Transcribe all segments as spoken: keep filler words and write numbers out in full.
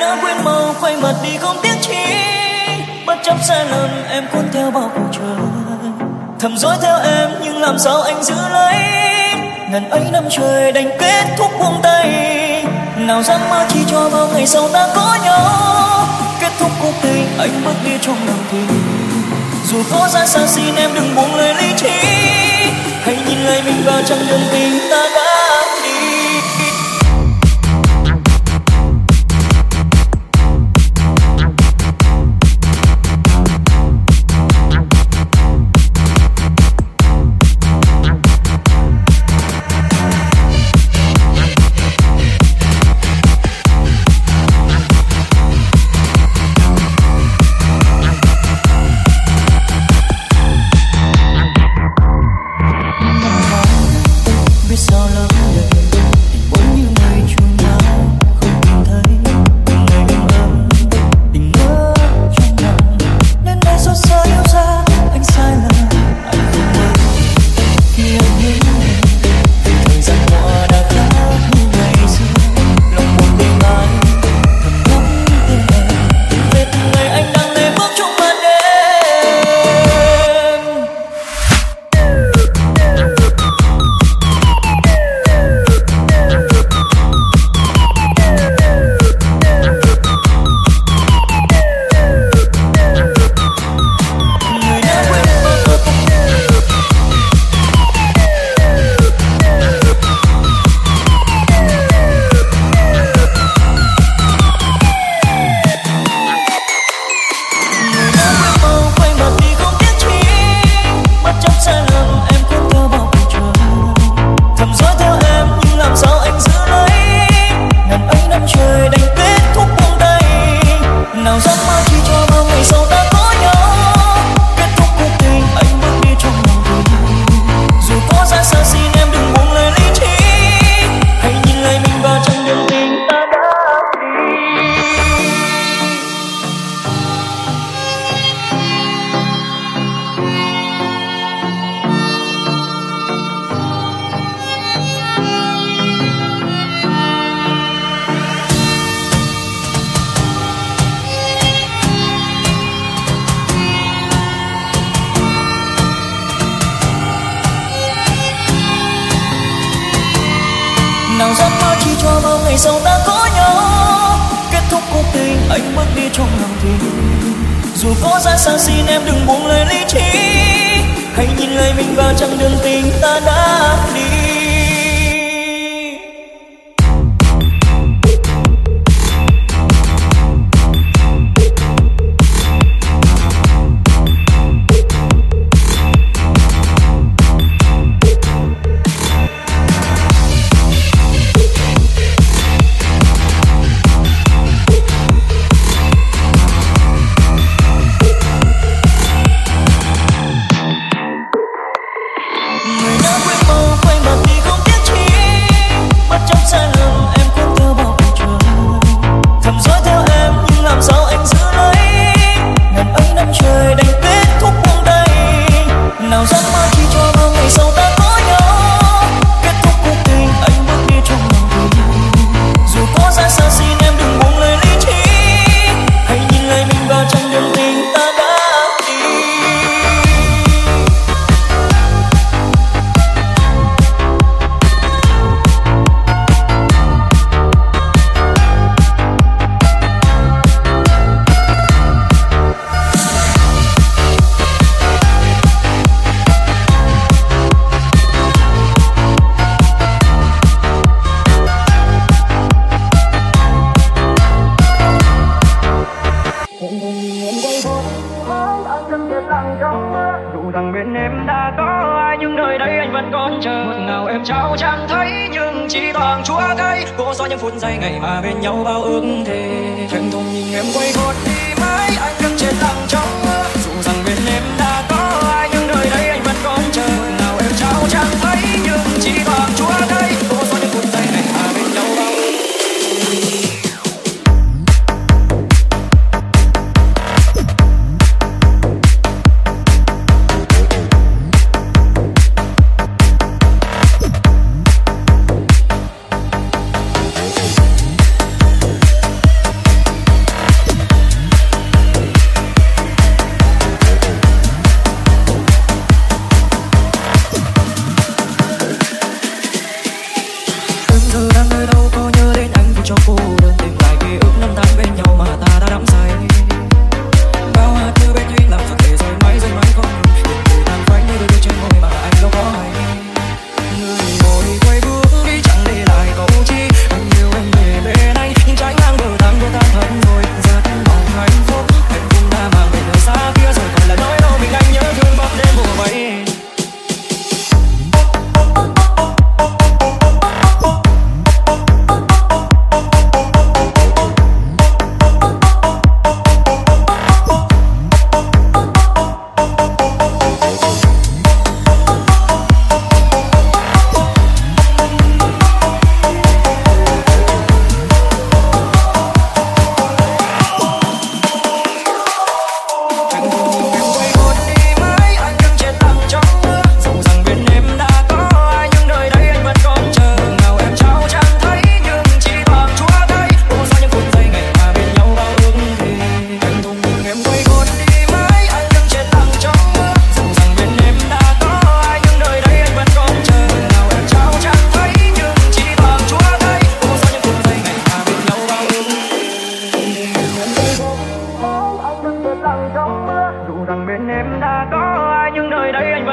đã quên mau quay mặt đi không tiếc chi, bất chấp sai lầm em cuốn theo bao cuộc trời, thầm dõi theo em nhưng làm sao anh giữ lấy. Ngần ấy năm trời đành kết thúc buông tay, nào dám mơ chi cho bao ngày sau ta có nhau. Kết thúc cuộc tình anh bước đi trong lòng tình, dù có ra xa xin em đừng buông lời lý trí, hãy nhìn lại mình và chẳng đường tình ta đã đi. Nào dám mơ chi cho bao ngày sau ta có nhau. Kết thúc cuộc tình anh bước đi trong lòng tình, dù có ra xa xin em đừng buông lời lý trí, hãy nhìn lại mình và chặng đường tình ta đã đi.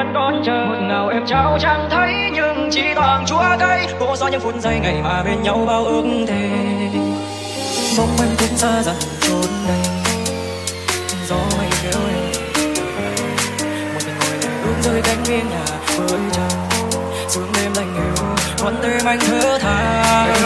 vẫn còn chờ. Ngọt ngào em trao chẳng thấy nhưng chỉ thoảng chua cay. Cố xóa những phút giây ngày mà bên nhau bao ước thề. Bóng em cũng xa dần trốn đây, gió mây kéo em. Một mình ngồi để ước rơi cánh biên nhà với trời. Sương đêm lạnh yêu, con tim anh thở than.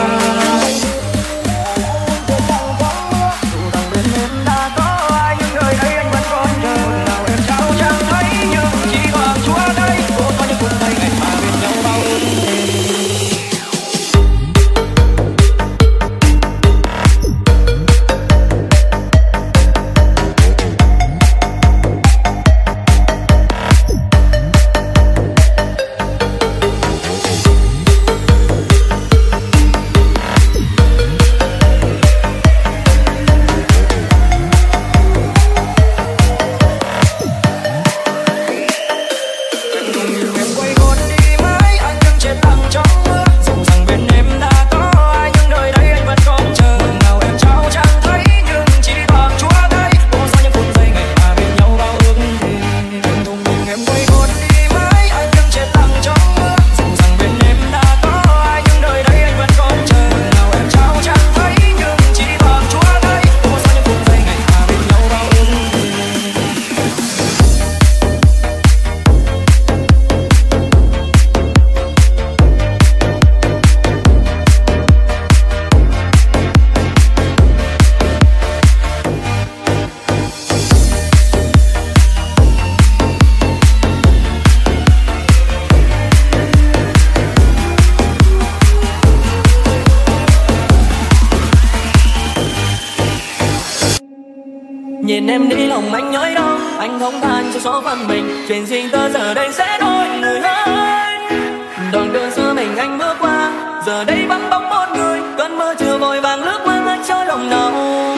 Nhìn em đi lòng anh nhói đau, anh không than cho số phận mình. Chuyện riêng tơ giờ đây sẽ đôi người ơi. Đoạn đường xưa mình anh bước qua, giờ đây vắng bóng một người. Cơn mơ chưa vội vàng lướt qua ngất cho lòng nào.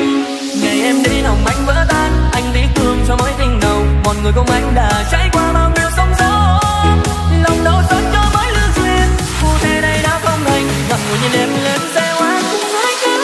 Ngày em đi lòng anh vỡ tan, anh lý thương cho mối tình đầu. Một người cùng anh đã trải qua bao nhiêu sóng gió. Lòng đau xót cho mỗi lứa duyên, phù thế đây đã không thành. Ngậm ngùi nhìn em lên xe hoa cùng hai cánh.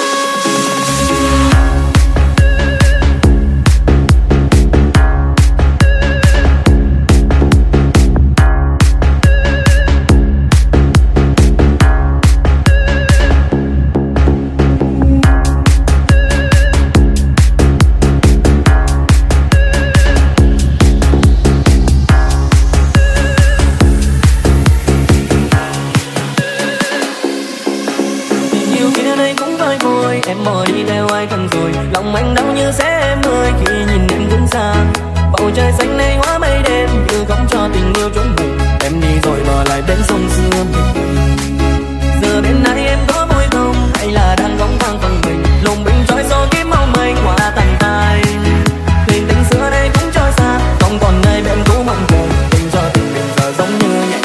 Em mỏi đi theo ai cần rồi, lòng anh đau như sẽ em ơi khi nhìn em đứng xa. Bầu trời xanh này hóa mây đêm như không cho tình yêu trốn mình. Em đi rồi bỏ lại bên sông xưa mình. Giờ bên này em có vui không hay là đang góng thang phần mình. Lùng bình trôi số kiếm mong mình qua tàn tay. Tình tình xưa đây cũng trôi xa, không còn nơi bên cũ mong chờ. Tình cho tình mình giờ giống như nhẹ.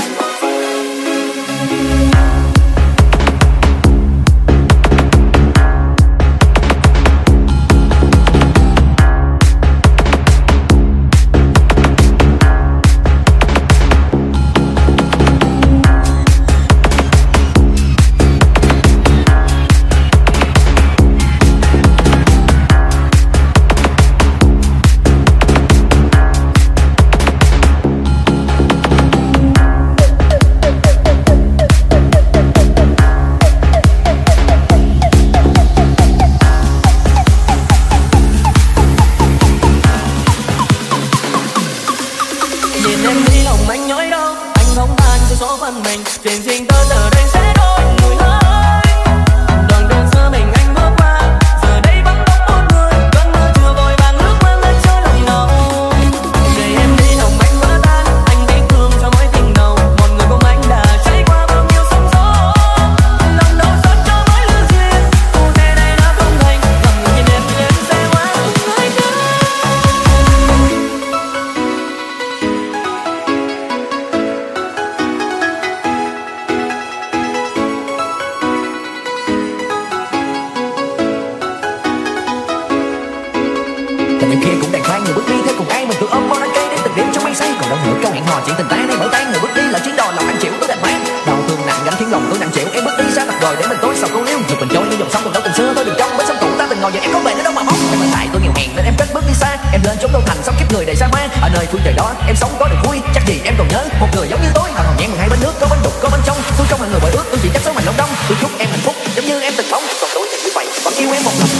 Rồi để mình tối sau câu liêu, mình trôi như dòng sông từng đâu tình xưa tôi đừng trong bến sông cũ ta từng ngồi vậy em có về nữa đâu mà mong. Tại tôi nghèo hẹn nên em cất bước đi xa. Em lên chốn đô thành sống kiếp người đầy xa hoa. Ở nơi phương trời đó em sống có được vui. Chắc gì em còn nhớ một người giống như tôi. Thằng hòn nhẹn hai bên nước có bánh đục có bánh trong. Tôi trong là người bội ước tôi chỉ chắc số mình đông đông. Tôi chúc em hạnh phúc giống như em từng mong. Còn tôi thì như vậy vẫn yêu em một lòng.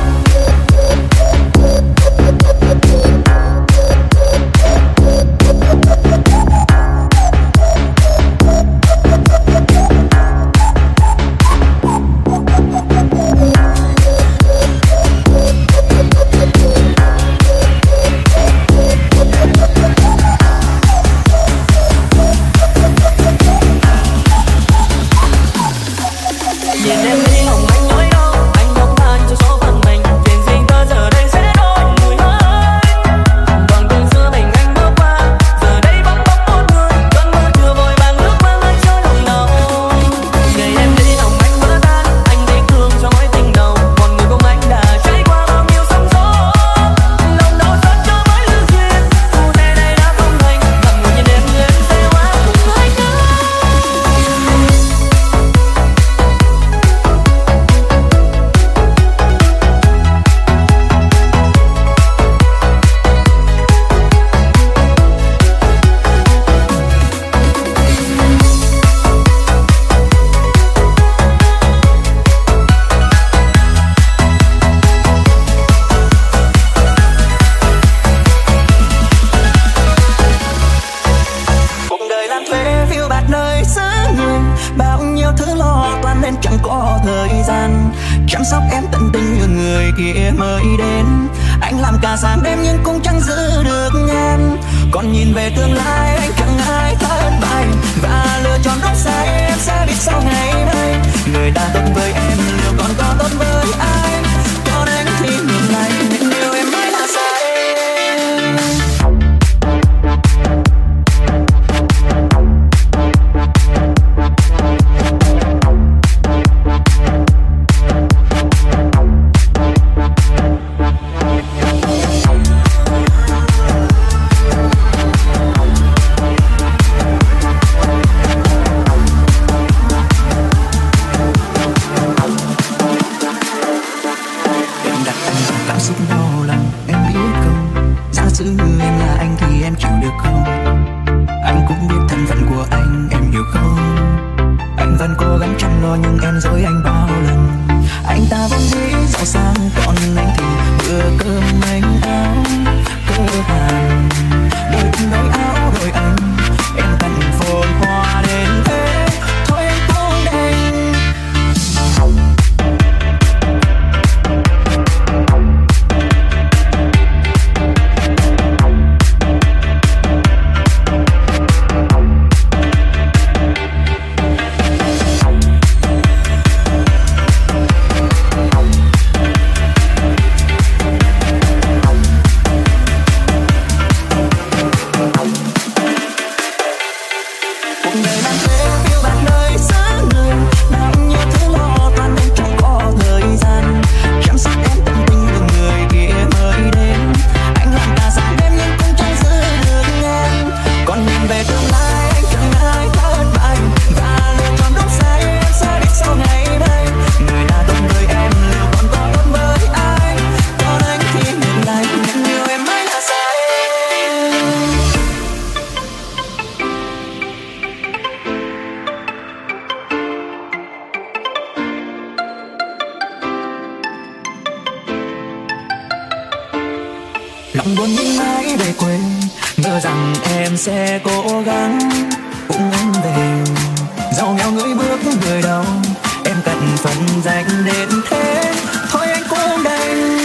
Lòng buồn những mãi về quê, ngờ rằng em sẽ cố gắng cùng em về. Dẫu nghèo người bước người đầu, em cần phần dành đến thế. Thôi anh cũng đành.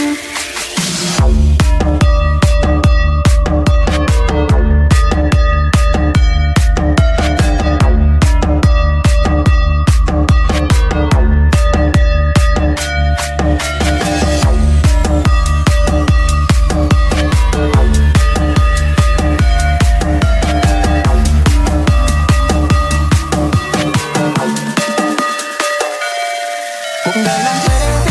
Cuộc đời làm thế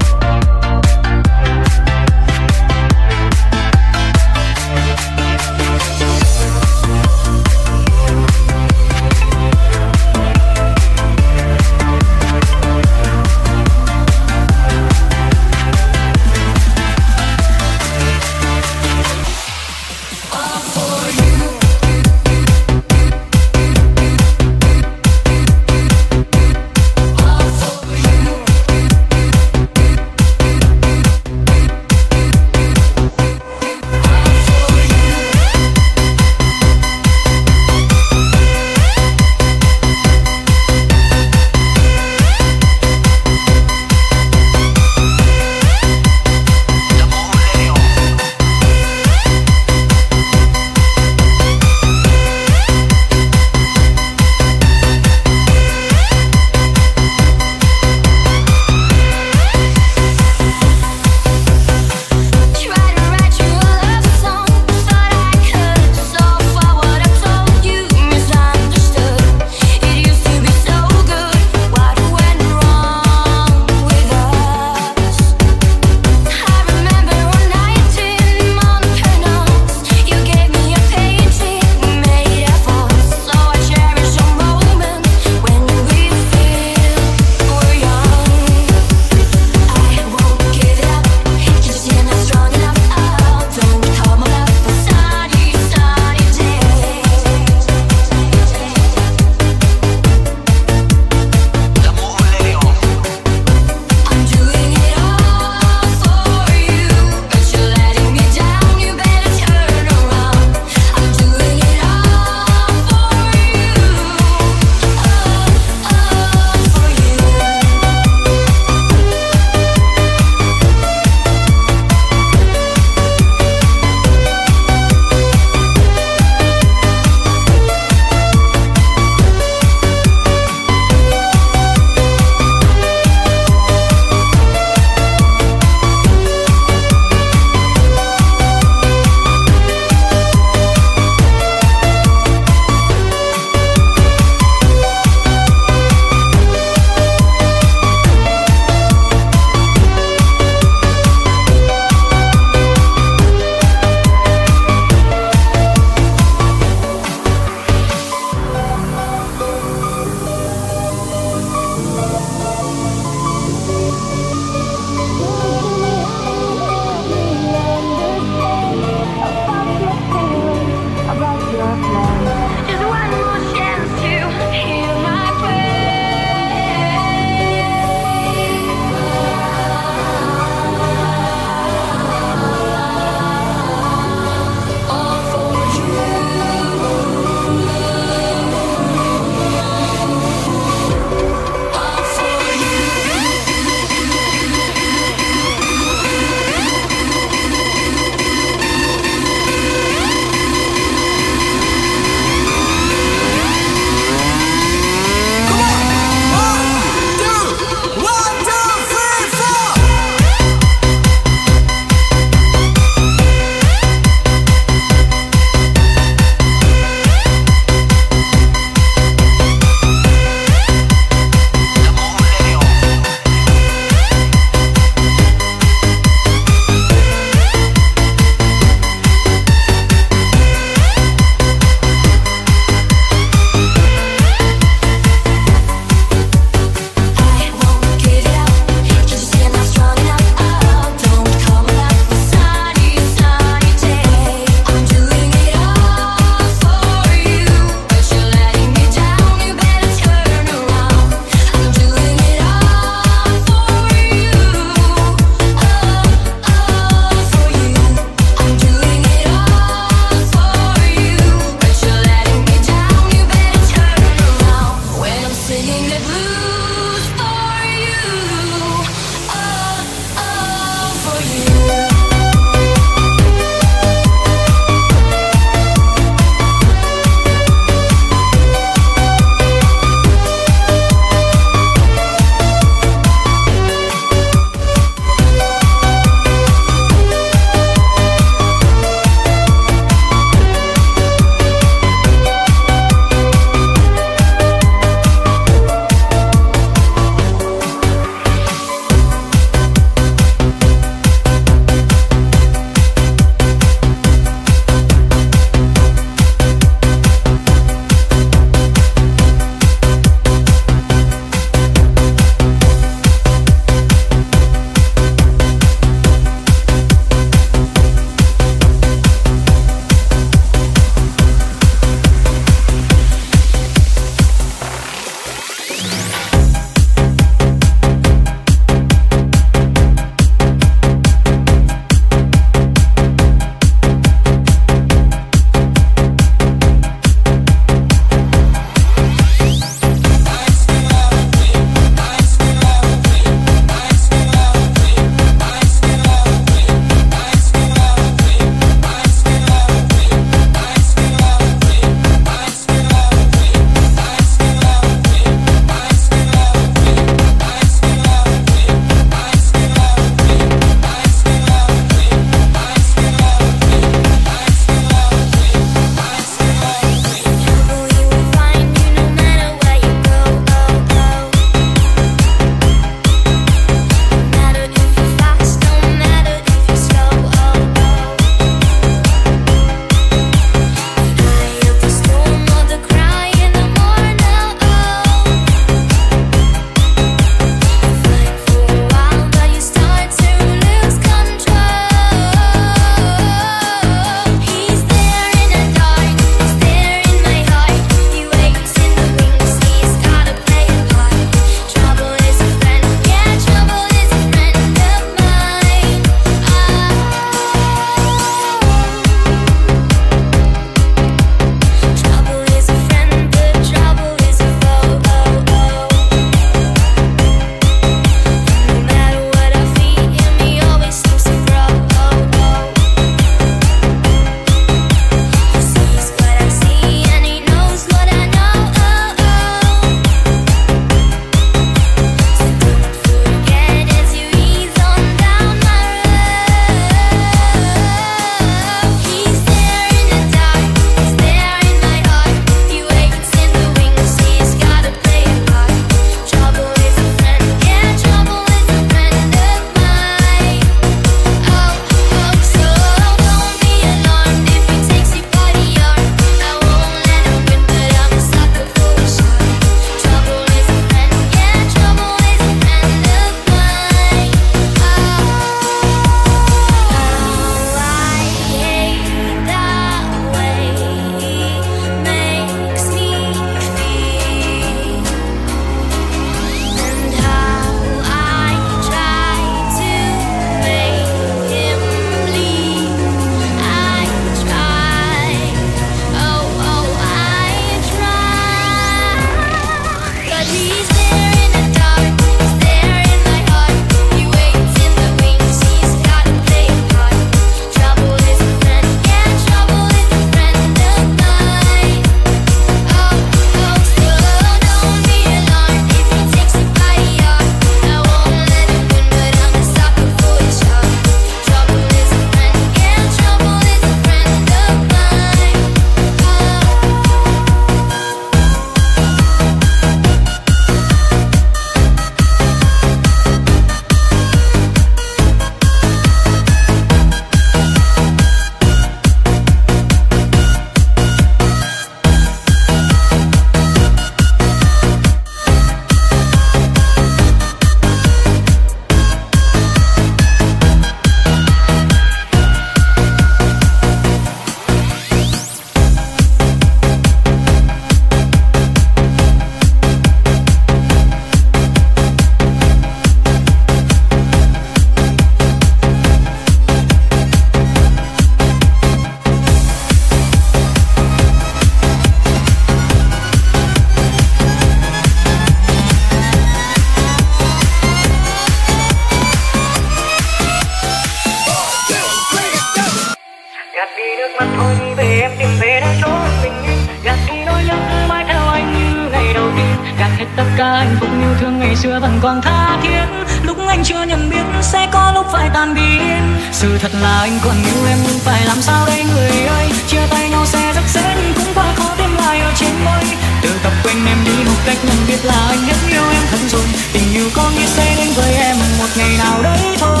ngày xưa vẫn còn tha thiết. Lúc anh chưa nhận biết sẽ có lúc phải tan biến. Sự thật là anh còn yêu em nhưng phải làm sao đây người ơi. Chia tay nhau sẽ rất dễ nhưng cũng quá khó tìm lại ở trên môi. Từ tập quên em đi một cách nhận biết là anh hết yêu em thật rồi. Tình yêu có nghĩa sẽ đến với em một ngày nào đấy thôi.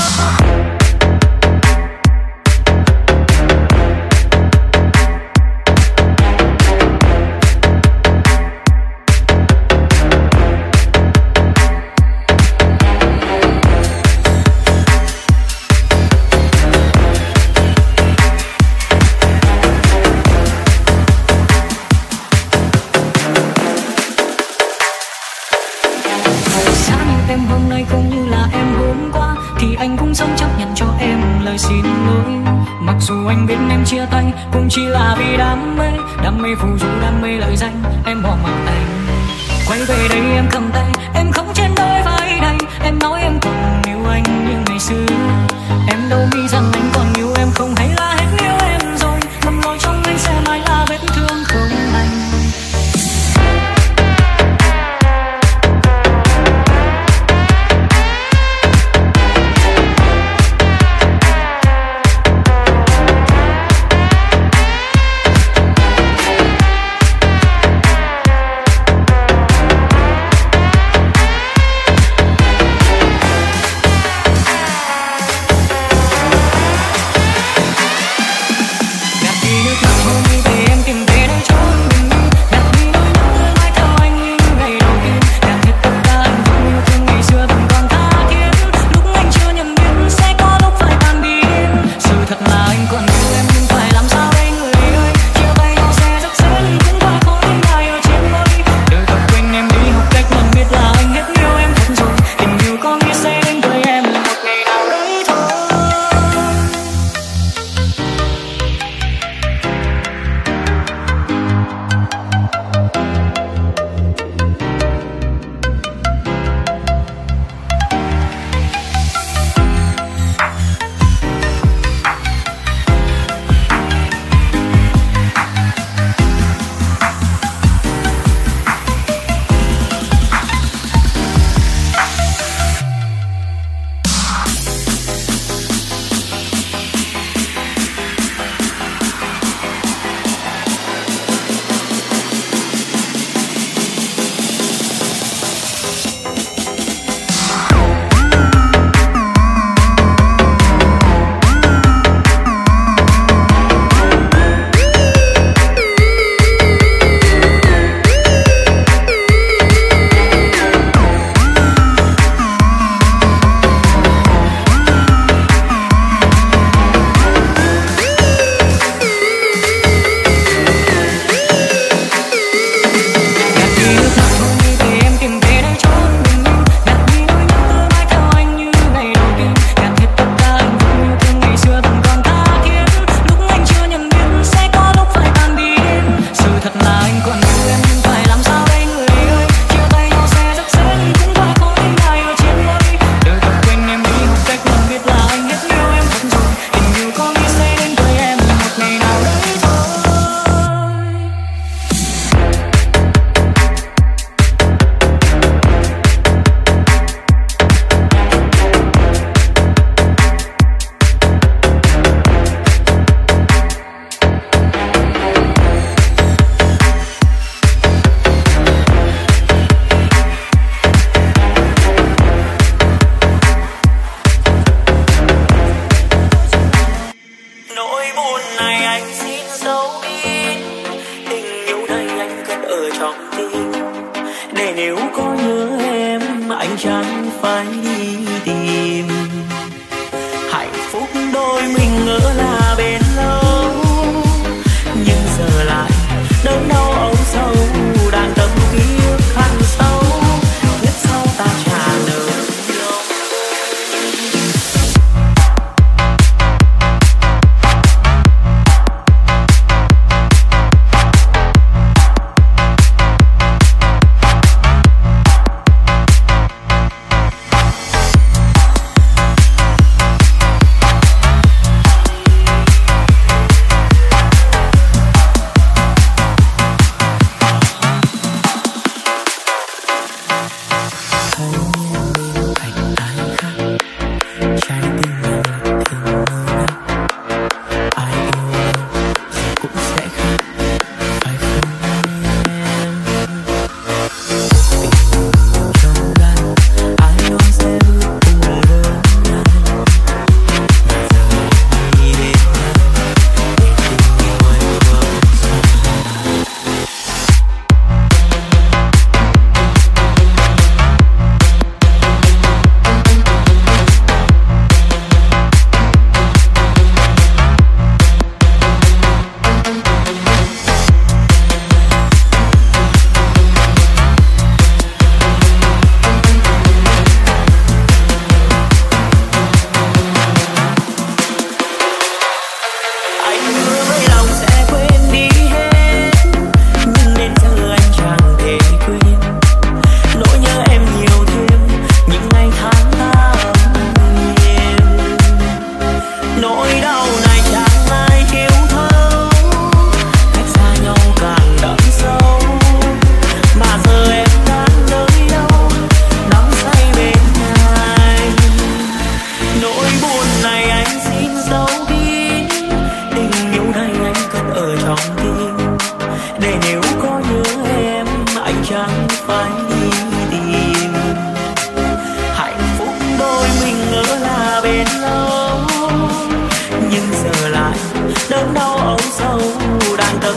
Anh biết em chia tay cũng chỉ là vì đam mê, đam mê phù du, đam mê lợi danh, em bỏ mặc anh. Quay về đây em cầm tay, em không trên đôi vai đây. Em nói em còn yêu anh như ngày xưa. Em đâu nghĩ rằng anh còn yêu em không, hay là hết yêu em rồi. Lầm lỗi trong anh sẽ mãi là vết thương không lành.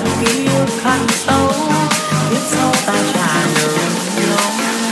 đậm ký ức khắc sâu, biết sau ta trả nợ nhau.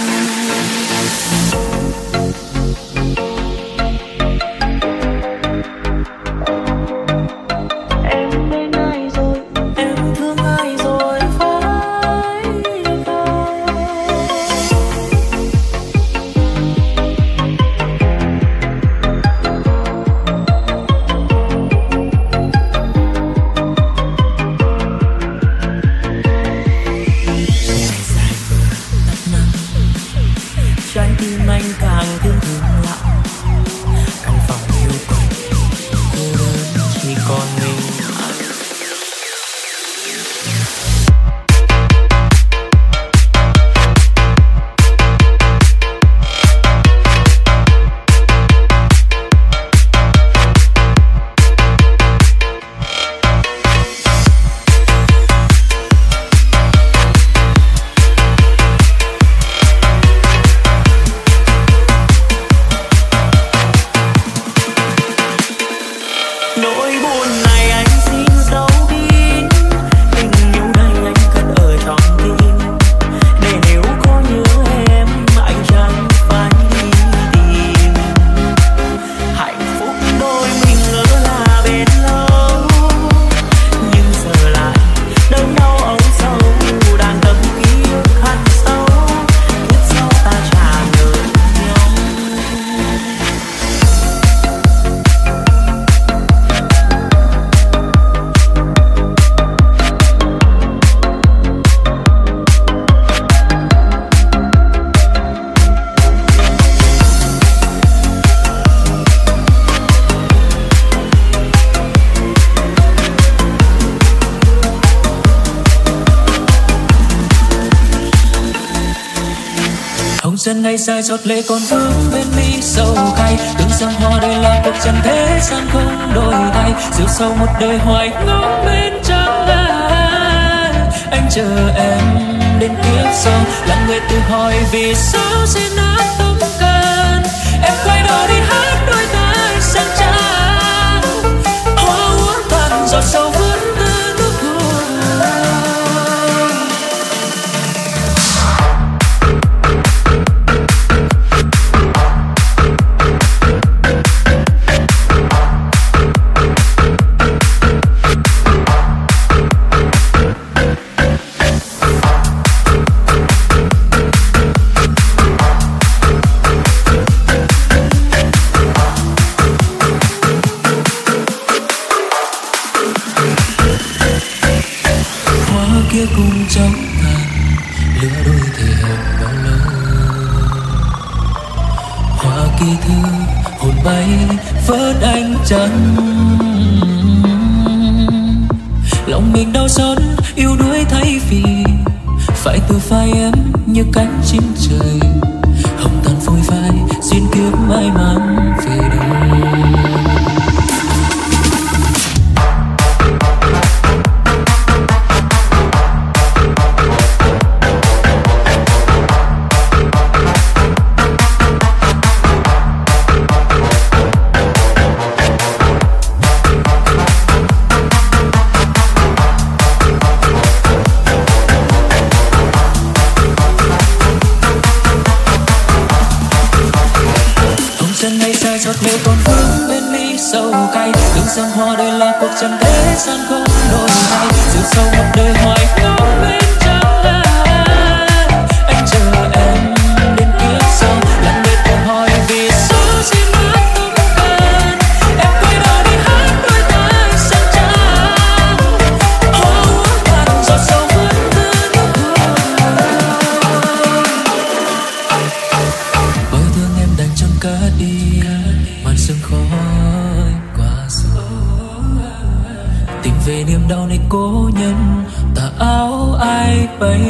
Dân ngày dài giọt lệ còn vương bên mi sầu cay, từng dòng hoa đây là cuộc trần thế gian không đổi thay, rượu sâu một đời hoài ngóng bên trăng ai. Anh chờ em đến kiếp sau, là người tự hỏi vì sao xin nát tâm can. Em quay đầu đi hát đôi tay sang trắng, hoa uốn tàn giọt sâu vẫn từ nước hương. Kia cùng trong tàn lửa đôi thể hẹn bao lâu, hoa kỳ thư hồn bay vớt ánh trăng. Lòng mình đau xót yêu đuối thay vì phải từ phai em như cánh chim trời, hồng tàn phôi phai xin kiếp mãi mang về đâu. Giọt lệ còn vương bên mi sầu cay, từng dòng hoa đây là cuộc trần thế gian không đổi thay, rượu sâu một đời hoài ngóng bên trăng ai. Anh chờ em đến kiếp sau, là người tự hỏi vì sao xin nát tâm can. Em quay đầu đi hát đôi tay sang trắng, hoa uốn tàn giọt sâu vẫn từ nước hương. Bao thương em đành trong cát đi, màn sương khói qua sông, tìm về niềm đau này cố nhân tà áo ai bay.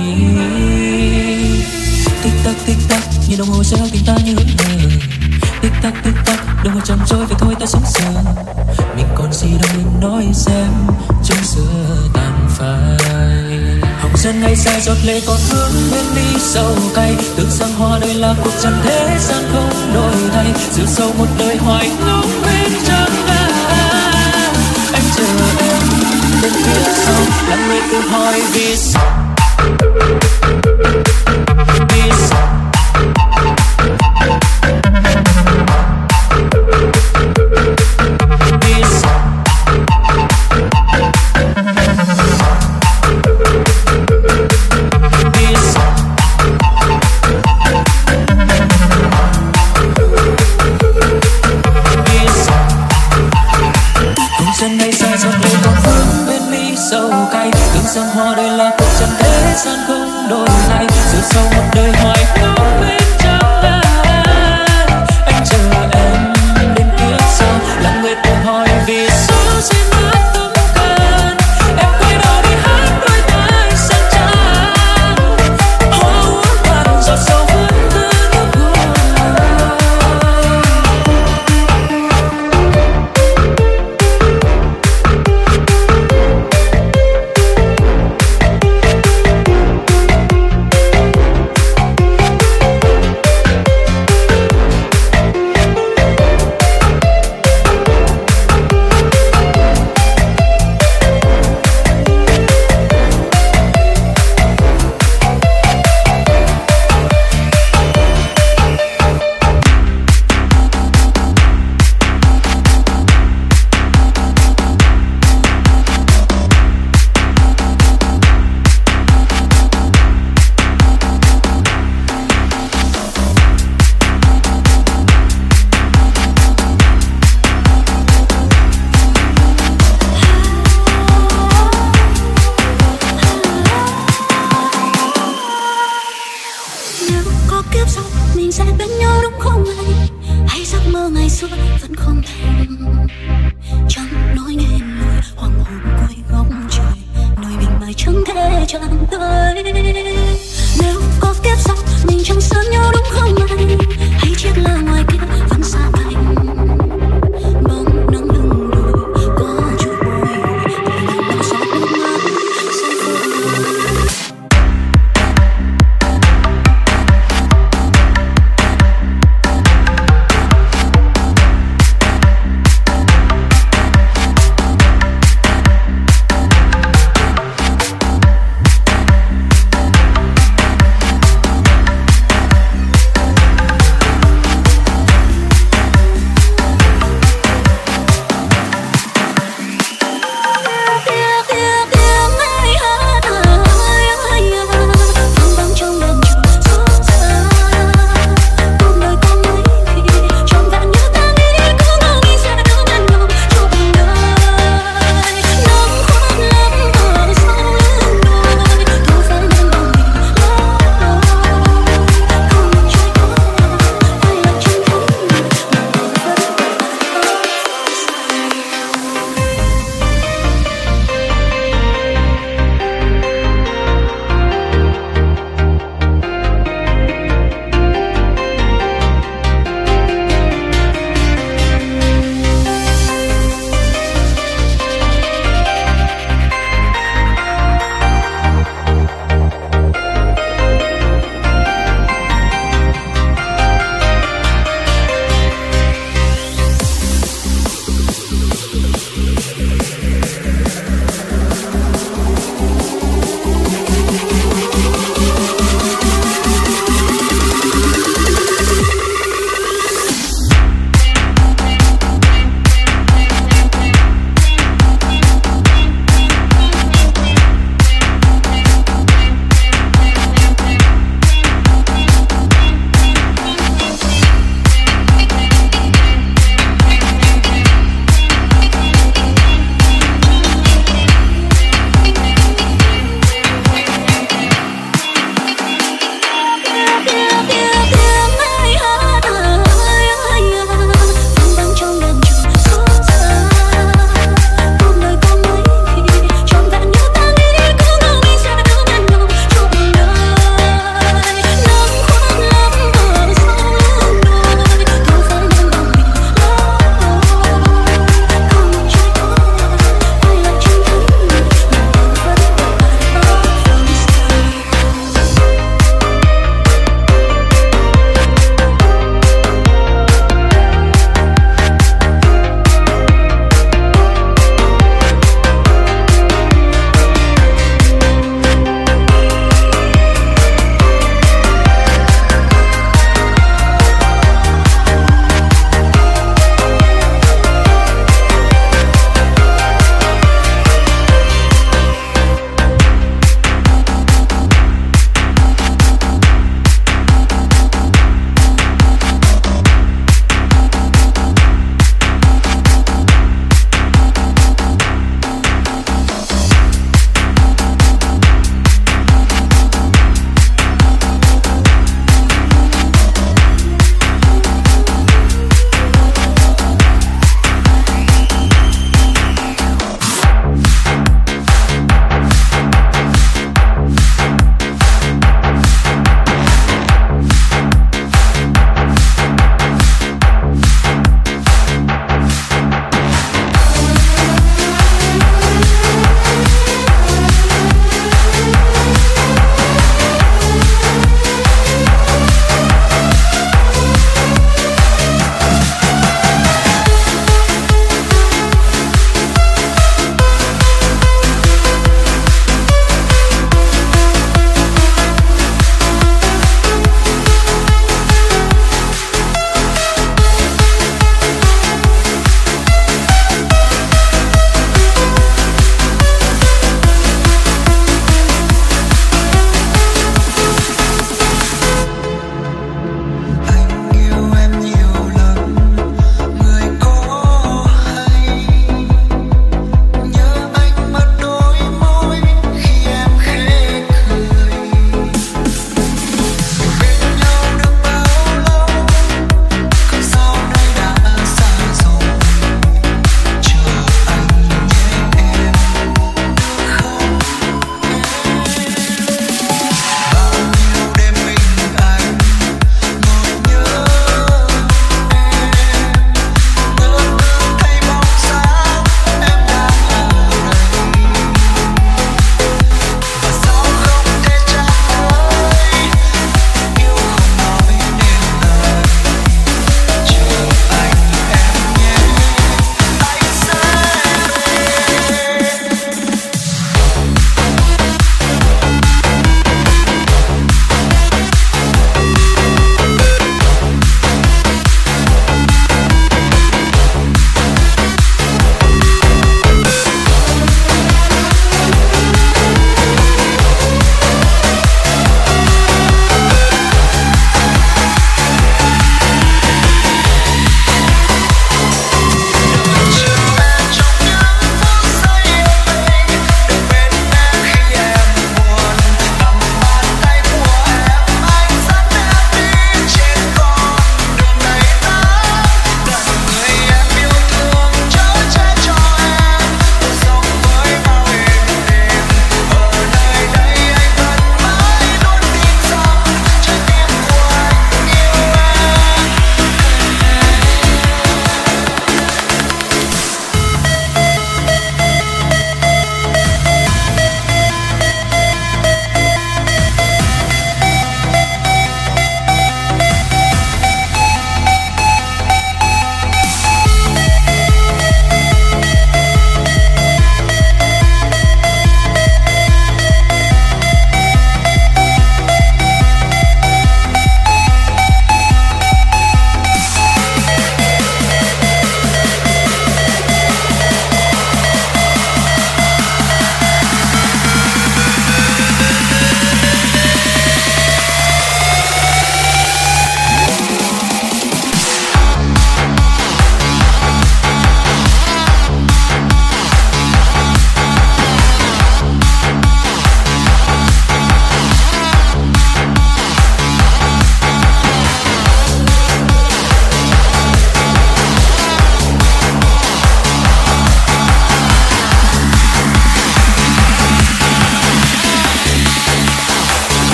Tích tắc tích tắc như đồng hồ reo tình ta như hững hờ, tích tắc tích tắc đồng hồ chậm trôi về thôi ta sống sờ. Mình còn gì đâu mình nói xem trong xưa tàn phai. Hồng dân ngày dài giọt lệ còn vương bên mi sầu cay, từng dòng hoa đây là cuộc trần thế gian không đổi thay, rượu sâu một đời hoài ngóng bên trăng ai. Anh chờ em đến phía sau làm người tự hỏi vì sao. Vì sao? Vì sao? Vì sao? Vì sao? Không chân hay sai giọt lệ còn vương bên mi sầu cay, từng dòng hoa đây là cuộc trần thế gian không đổi lại, rồi sau một đời hoài không biết chẳng là anh chờ em đến kiếp sau làm người tự hỏi vì sao xin hát không cần em quay đầu đi hát đôi tay sang trang hoa uống cạn giọt sầu vẫn cứ nước hoa.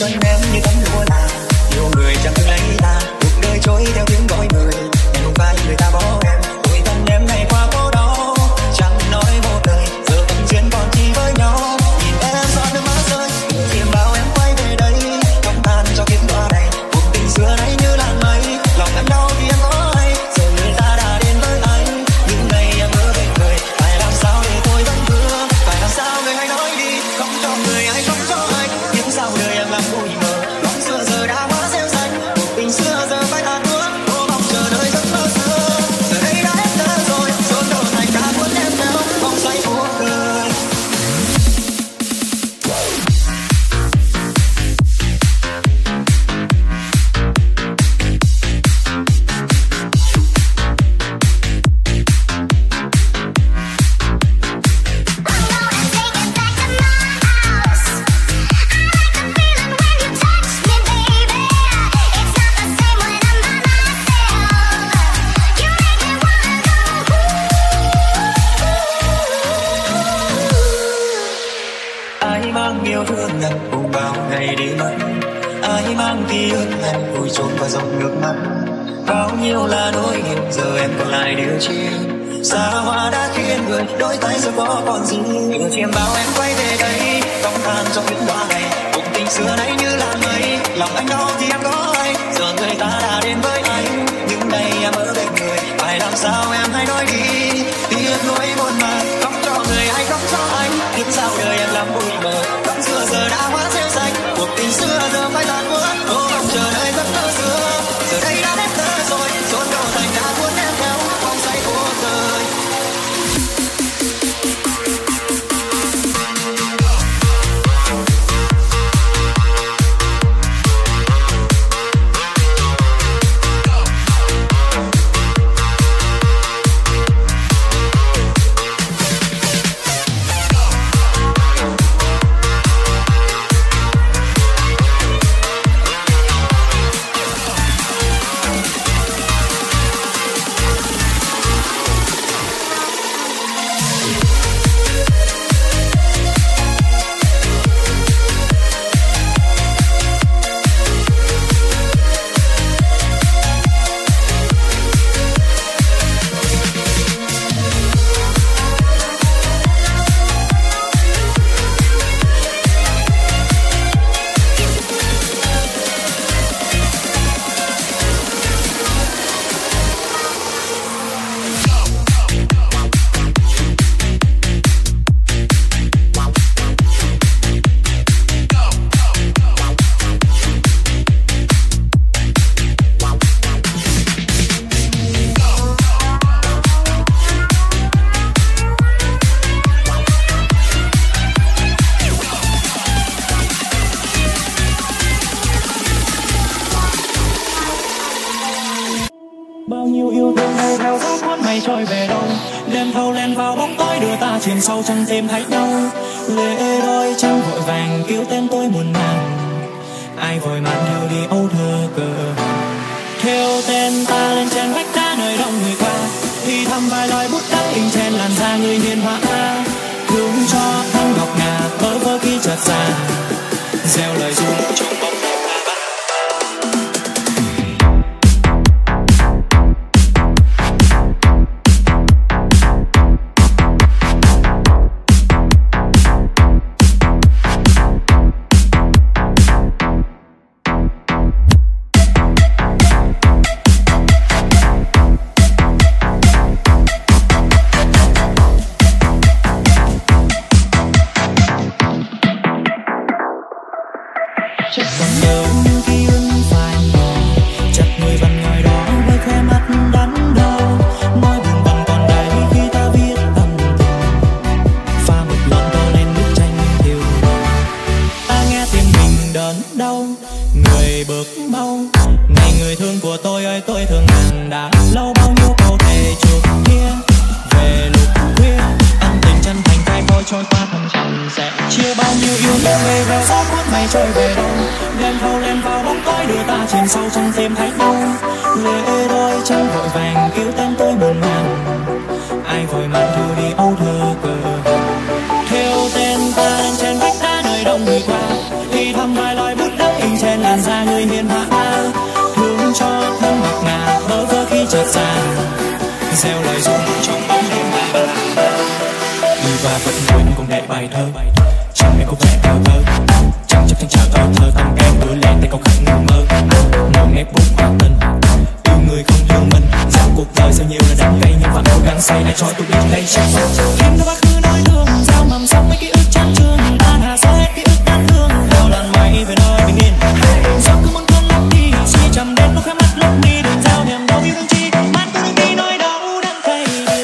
thân em như tấm lụa là nhiều người chẳng từng lấy ta, cuộc đời trôi theo tiếng gọi người, em không phải người ta bỏ em. Tuổi thân em ngày qua phố đó chẳng nói một lời, giờ vẫn duyên còn chỉ với nhau. Nhìn em giọt nước mắt rơi, tìm bao em quay về đây, không than cho kiếp hoa này. Cuộc tình xưa nay như làn mây, lòng em đau vì em có hay, giờ người ta đã đến với anh. Những ngày em mơ về người, phải làm sao để tôi vẫn hứa, phải làm sao người hãy nói đi, không cho người ai không cho anh. Những sao đời em làm bụi mờ, bóng xưa giờ đã hóa rêu xanh, cuộc tình xưa giờ phải tàn bước, vô vọng chờ đợi giấc mơ xưa. Giờ đây đã hết giờ rồi, rồi trở thành cả cuốn em theo vòng xoay cuộc đời. Ai mang yêu thương ngập cùng bao ngày đi mất, ai mang ký ức ngàn vùi chôn vào dòng nước mắt. Bao nhiêu là nỗi niềm giờ em còn lại điều chi, xa hoa đã khiến người đôi tay giờ có còn gì. Yêu chiêm bao em quay về đây, không than trong những hoa này. Cuộc tình xưa nay như làn mây, lòng anh đau thì em có hay, giờ người ta đã đến với anh. Những ngày em ở bên người, phải làm sao em hãy nói đi, tiếc nuối một mà không cho người ai không cho anh. Những sao đời em làm bụi mờ, vẫn xưa giờ đã hóa rêu xanh, cuộc tình xưa giờ phải tàn bước, vô vọng chờ đợi giấc mơ xưa. Giờ đây đã hết giờ rồi, rồi trở thành đã cuốn em theo vòng xoay cuộc đời. Bao nhiêu yêu thương ngày theo gió cuốn mây trôi về đâu, đêm thâu len vào bóng tối đưa ta chìm sâu trong tim thấy nhau. Lệ đôi trăng vội vàng cứu tên tôi muôn màng, ai vội màn theo đi âu thơ cờ. Theo tên ta lên trên vách đá nơi đông người qua, thì thầm vài lời bút đắng in trên làn da người hiền họa. Thương cho thanh ngọc ngà bơ vơ khi chợt già, gieo lời ru trong bóng. trôi qua thầm trầm sẽ chia bao nhiêu yêu thương về vèo gió cuốn mây trôi về đâu, đêm thâu lên vào bóng tối đưa ta chìm sâu trong tim thấy nhau. Lệ đôi trăng vội vàng kêu tên tôi buồn màng, ai vội mang thư đi âu thơ cờ. Theo tên ta lên trên vách đá nơi đông người qua, thì thầm vài lời bút đắng gieo lời ru trong bóng đêm bài bạc. Đi qua vẫn quên cùng để bài thơ, chẳng em có vẻ theo thơ, chẳng chấp thanh chào thơ thơ tâm em đưa lên tay câu khăn ngừng mơ. Ngồi nghe bút hoa tình, yêu người không thương mình, dạo cuộc đời sao nhiều là đắng cay nhưng vẫn cố gắng say để cho tôi biết đây chắc chắn. Em đã quá khứ nói thương, gieo mầm sống mấy ký ức chán chường, tan hà xa hết ký ức đáng thương, theo làn mây về nơi bình yên. Gió cứ muốn cơn lắm đi, suy chầm đến lúc khóe mắt lấp đi, đừng gieo niềm đau yêu thương chi, mang tôi đừng đi nỗi đau đắng cay.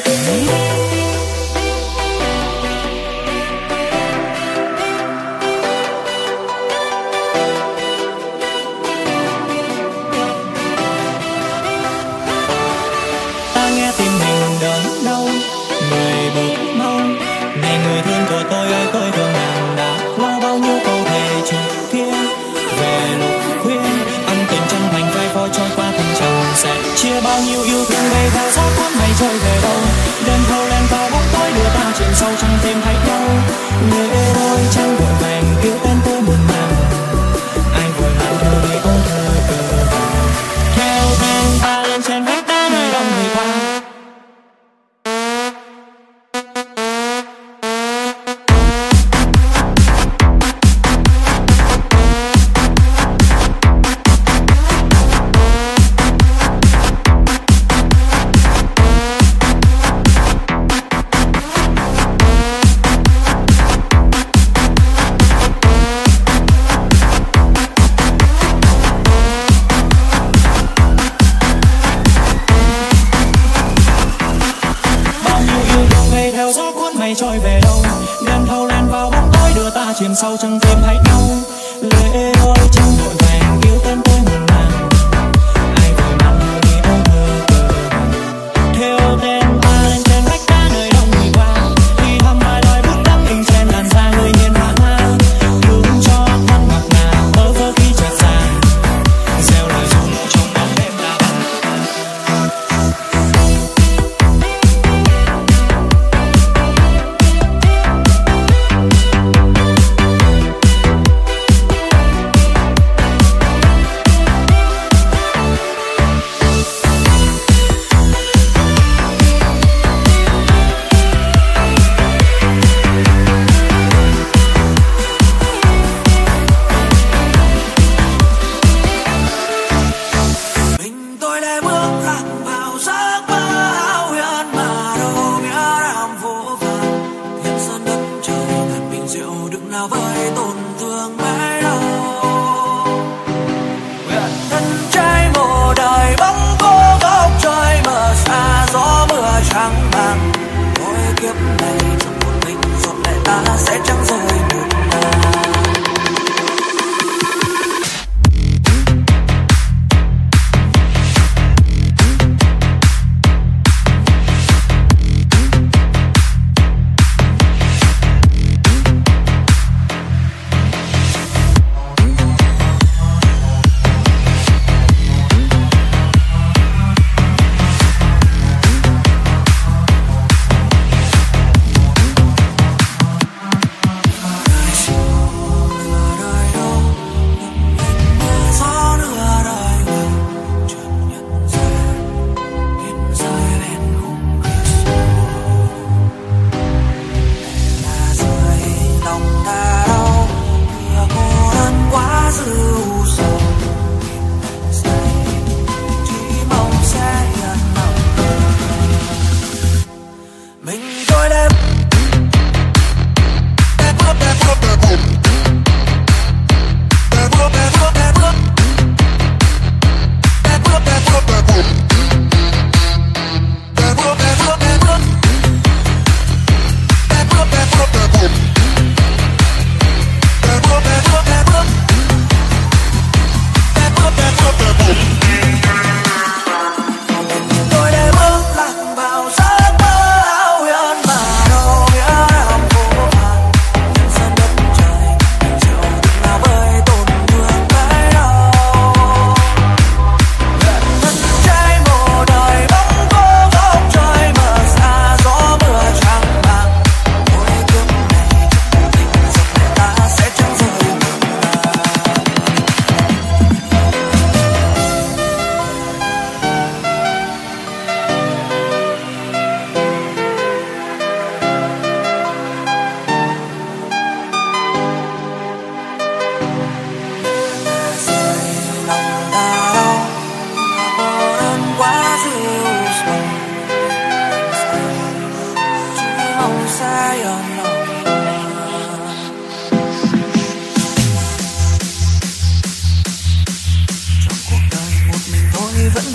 Ta nghe tim mình đớn đau, người bước mau. Này người thương của tôi ơi, tôi thương nàng đã lo bao nhiêu câu thề trước kia. Về lúc khuya, ân tình chân thành phai phai trôi qua từng trần sẽ chia bao nhiêu yêu thương về theo gió cuốn mây trôi về đâu. Đêm thâu lên vào bóng tối đưa ta chìm sâu trong tim thấy nhau. Người ê đôi trăng vội vàng kêu tên tôi muộn màng. Ai vội lại đưa đi ôm thơ cờ vàng. Theo thang ta lên trên vách đá nơi đông người qua. Trôi về đâu, đêm thâu lan vào bóng tối đưa ta chìm sâu trong tim thấy nhau. Lệ đôi trăng vội vàng kêu tên tôi muộn màng. Ai vội mang đưa đi ôm thơ cờ vàng. Theo tên ta lên trên vách đá nơi đông người qua. Thì thầm vài lời bút đắm in trên làn da người hiền hạ hoa. Hướng cho thân ngọt ngào mơ vơ khi chợt già. Gieo lời ru trong bóng đêm đã bạc.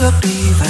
bước đi về.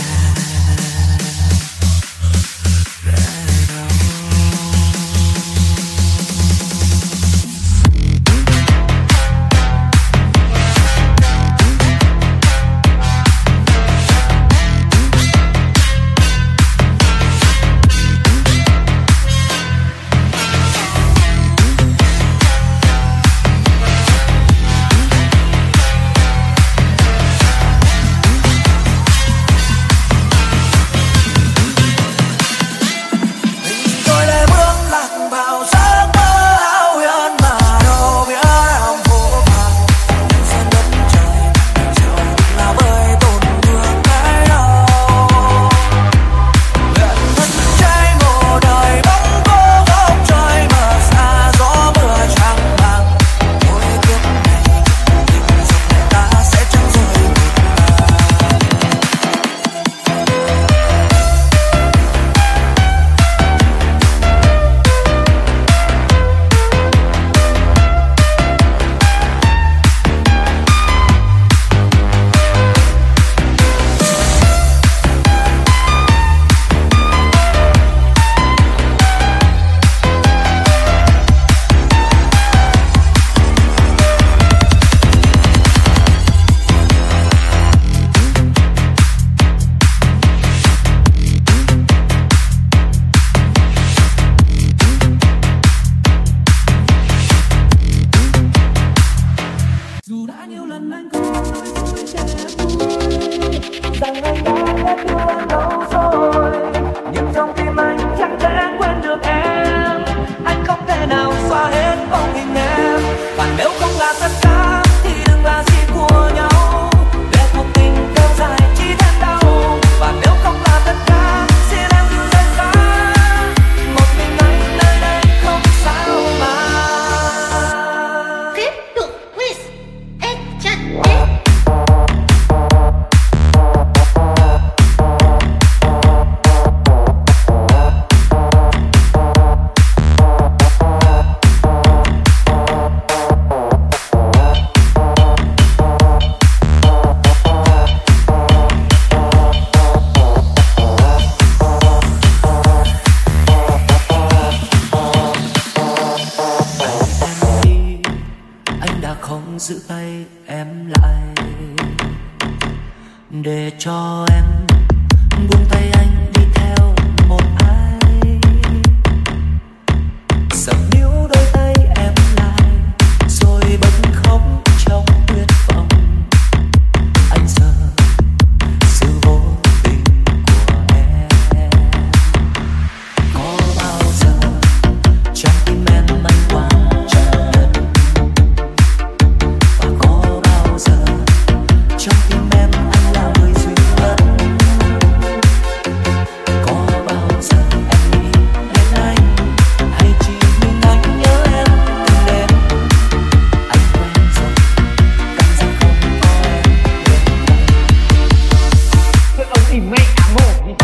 Giữ tay em lại để cho em buông tay anh đi theo một ai. Sợ níu đôi tay em lại rồi bật khóc trong tuyệt vọng. Anh sợ sự vô tình của em. Có bao giờ trong tim em anh quan trọng nhất? Trong tim em anh là người duy nhất. Có bao giờ em nghĩ đến anh, hay chỉ mình anh nhớ em từng đến? Anh quen rồi, cảm giác không có em bên cạnh. Cái ông thì mẹ ngủ đi.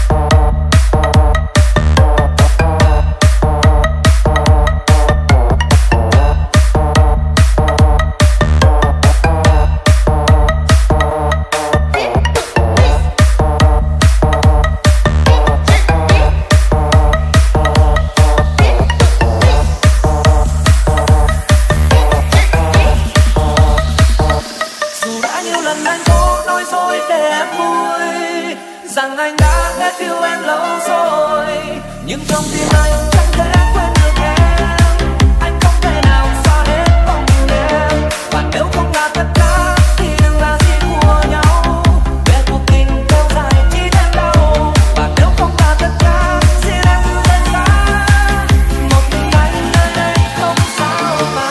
Rằng anh đã hết yêu em lâu rồi, nhưng trong tim anh chẳng thể quên được em. Anh không thể nào xóa hết vòng tình em, và nếu không là tất cả thì đừng là gì của nhau. Để cuộc tình kéo dài chỉ thêm đau, và nếu không là tất cả xin em cứ rời xa. Một mình anh nơi đây không sao mà.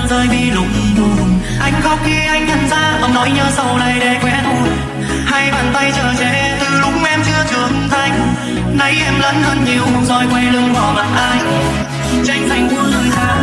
rơi vì lung tung. Anh khóc khi anh nhận ra ông nói nhớ sau này để quen hồn. Hai bàn tay chờ che từ lúc em chưa trưởng thành. Nay em lớn hơn nhiều rồi quay lưng bỏ mặt anh. Tranh giành muôn lời ca